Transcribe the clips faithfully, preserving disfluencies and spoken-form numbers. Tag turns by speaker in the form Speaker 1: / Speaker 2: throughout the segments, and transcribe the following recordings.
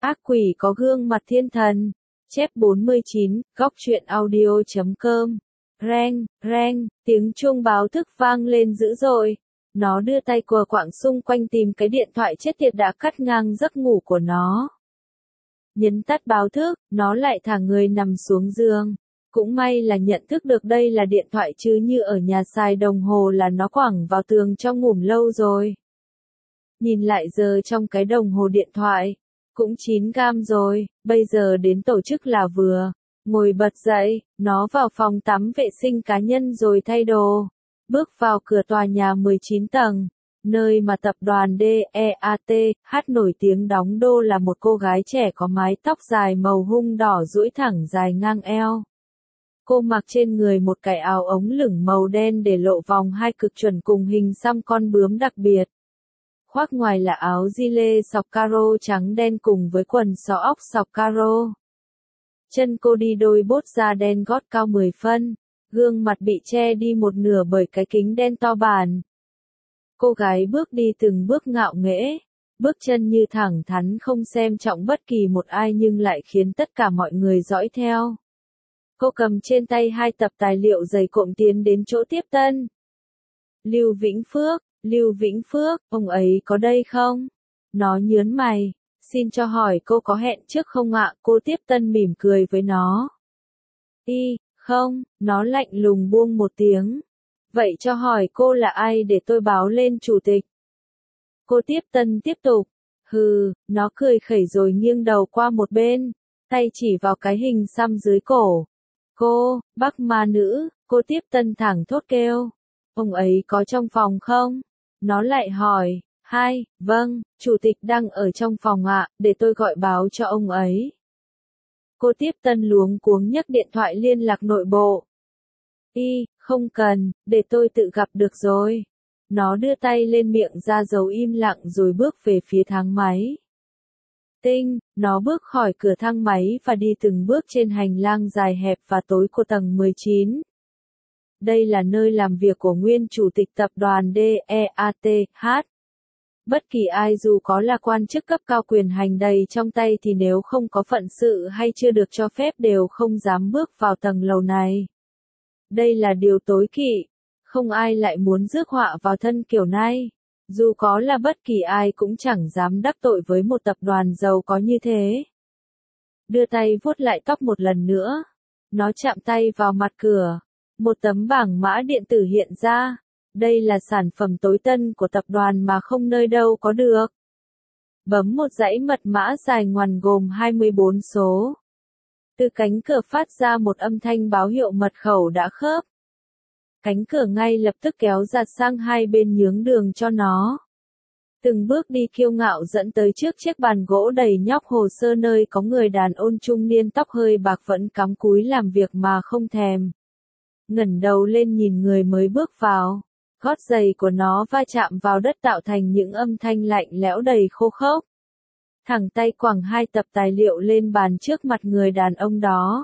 Speaker 1: Ác quỷ có gương mặt thiên thần. Chép bốn mươi chín, góc truyện audio chấm com. Reng, reng, tiếng chuông báo thức vang lên dữ dội. Nó đưa tay quờ quạng xung quanh tìm cái điện thoại chết tiệt đã cắt ngang giấc ngủ của nó. Nhấn tắt báo thức, nó lại thả người nằm xuống giường. Cũng may là nhận thức được đây là điện thoại chứ như ở nhà xài đồng hồ là nó quẳng vào tường trong ngủm lâu rồi. Nhìn lại giờ trong cái đồng hồ điện thoại, cũng chín gam rồi, bây giờ đến tổ chức là vừa. Ngồi bật dậy, nó vào phòng tắm vệ sinh cá nhân rồi thay đồ. Bước vào cửa tòa nhà mười chín tầng, nơi mà tập đoàn đê e a tê hát nổi tiếng đóng đô là một cô gái trẻ có mái tóc dài màu hung đỏ duỗi thẳng dài ngang eo. Cô mặc trên người một cái áo ống lửng màu đen để lộ vòng hai cực chuẩn cùng hình xăm con bướm đặc biệt. Khoác ngoài là áo gilet sọc caro trắng đen cùng với quần xỏ óc sọc caro. Chân cô đi đôi bốt da đen gót cao mười phân, gương mặt bị che đi một nửa bởi cái kính đen to bản. Cô gái bước đi từng bước ngạo nghễ, bước chân như thẳng thắn không xem trọng bất kỳ một ai nhưng lại khiến tất cả mọi người dõi theo. Cô cầm trên tay hai tập tài liệu dày cộm tiến đến chỗ tiếp tân. Lưu Vĩnh Phước, Lưu Vĩnh Phước, ông ấy có đây không? Nó nhớn mày, xin cho hỏi cô có hẹn trước không ạ? Cô tiếp tân mỉm cười với nó. Y, không, nó lạnh lùng buông một tiếng. Vậy cho hỏi cô là ai để tôi báo lên chủ tịch? Cô tiếp tân tiếp tục. Hừ, nó cười khẩy rồi nghiêng đầu qua một bên, tay chỉ vào cái hình xăm dưới cổ. Cô, Bắc ma nữ, cô tiếp tân thẳng thốt kêu. Ông ấy có trong phòng không? Nó lại hỏi. Hai, vâng, chủ tịch đang ở trong phòng ạ, để tôi gọi báo cho ông ấy. Cô tiếp tân luống cuống nhấc điện thoại liên lạc nội bộ. Y, không cần, để tôi tự gặp được rồi. Nó đưa tay lên miệng ra dấu im lặng rồi bước về phía thang máy. Tinh, nó bước khỏi cửa thang máy và đi từng bước trên hành lang dài hẹp và tối của tầng mười chín. Đây là nơi làm việc của nguyên chủ tịch tập đoàn đê e a tê hát. Bất kỳ ai dù có là quan chức cấp cao quyền hành đầy trong tay thì nếu không có phận sự hay chưa được cho phép đều không dám bước vào tầng lầu này. Đây là điều tối kỵ. Không ai lại muốn rước họa vào thân kiểu này. Dù có là bất kỳ ai cũng chẳng dám đắc tội với một tập đoàn giàu có như thế. Đưa tay vuốt lại tóc một lần nữa. Nó chạm tay vào mặt cửa. Một tấm bảng mã điện tử hiện ra. Đây là sản phẩm tối tân của tập đoàn mà không nơi đâu có được. Bấm một dãy mật mã dài ngoằn gồm hai mươi bốn số. Từ cánh cửa phát ra một âm thanh báo hiệu mật khẩu đã khớp. Cánh cửa ngay lập tức kéo giạt sang hai bên nhướng đường cho nó. Từng bước đi kiêu ngạo dẫn tới trước chiếc bàn gỗ đầy nhóc hồ sơ nơi có người đàn ông trung niên tóc hơi bạc vẫn cắm cúi làm việc mà không thèm. Ngẩng đầu lên nhìn người mới bước vào. Gót giày của nó va chạm vào đất tạo thành những âm thanh lạnh lẽo đầy khô khốc. Thẳng tay quẳng hai tập tài liệu lên bàn trước mặt người đàn ông đó.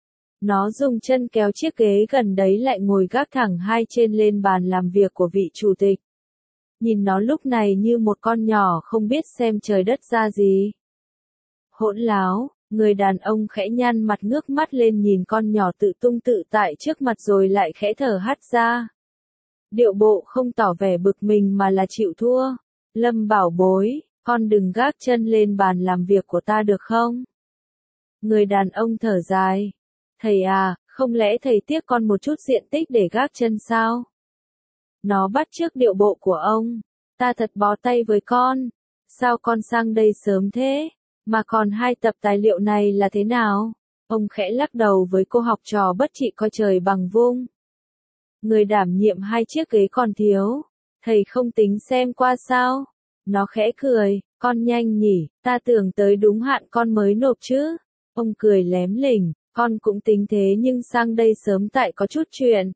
Speaker 1: Nó dùng chân kéo chiếc ghế gần đấy lại ngồi gác thẳng hai trên lên bàn làm việc của vị chủ tịch. Nhìn nó lúc này như một con nhỏ không biết xem trời đất ra gì. Hỗn láo, người đàn ông khẽ nhăn mặt ngước mắt lên nhìn con nhỏ tự tung tự tại trước mặt rồi lại khẽ thở hắt ra. Điệu bộ không tỏ vẻ bực mình mà là chịu thua. Lâm bảo bối, con đừng gác chân lên bàn làm việc của ta được không? Người đàn ông thở dài. Thầy à, không lẽ thầy tiếc con một chút diện tích để gác chân sao? Nó bắt chước điệu bộ của ông. Ta thật bó tay với con. Sao con sang đây sớm thế? Mà còn hai tập tài liệu này là thế nào? Ông khẽ lắc đầu với cô học trò bất trị coi trời bằng vung. Người đảm nhiệm hai chiếc ghế còn thiếu. Thầy không tính xem qua sao? Nó khẽ cười. Con nhanh nhỉ, ta tưởng tới đúng hạn con mới nộp chứ. Ông cười lém lỉnh. Con cũng tính thế nhưng sang đây sớm tại có chút chuyện.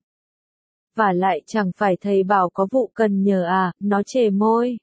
Speaker 1: Vả lại chẳng phải thầy bảo có vụ cần nhờ à, nó chề môi.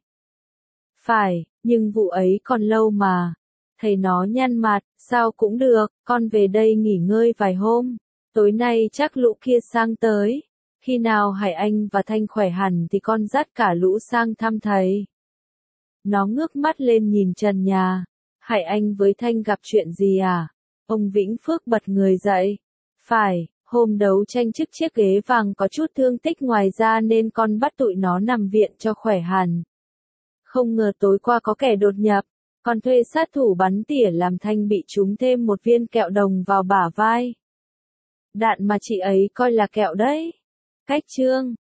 Speaker 1: Phải, nhưng vụ ấy còn lâu mà. Thầy nó nhăn mặt, sao cũng được, con về đây nghỉ ngơi vài hôm. Tối nay chắc lũ kia sang tới. Khi nào Hải Anh và Thanh khỏe hẳn thì con dắt cả lũ sang thăm thầy. Nó ngước mắt lên nhìn trần nhà. Hải Anh với Thanh gặp chuyện gì à? Ông Vĩnh Phước bật người dậy. Phải, hôm đấu tranh chức chiếc ghế vàng có chút thương tích ngoài ra nên con bắt tụi nó nằm viện cho khỏe hẳn. Không ngờ tối qua có kẻ đột nhập, còn thuê sát thủ bắn tỉa làm Thanh bị trúng thêm một viên kẹo đồng vào bả vai. Đạn mà chị ấy coi là kẹo đấy. Cách Trương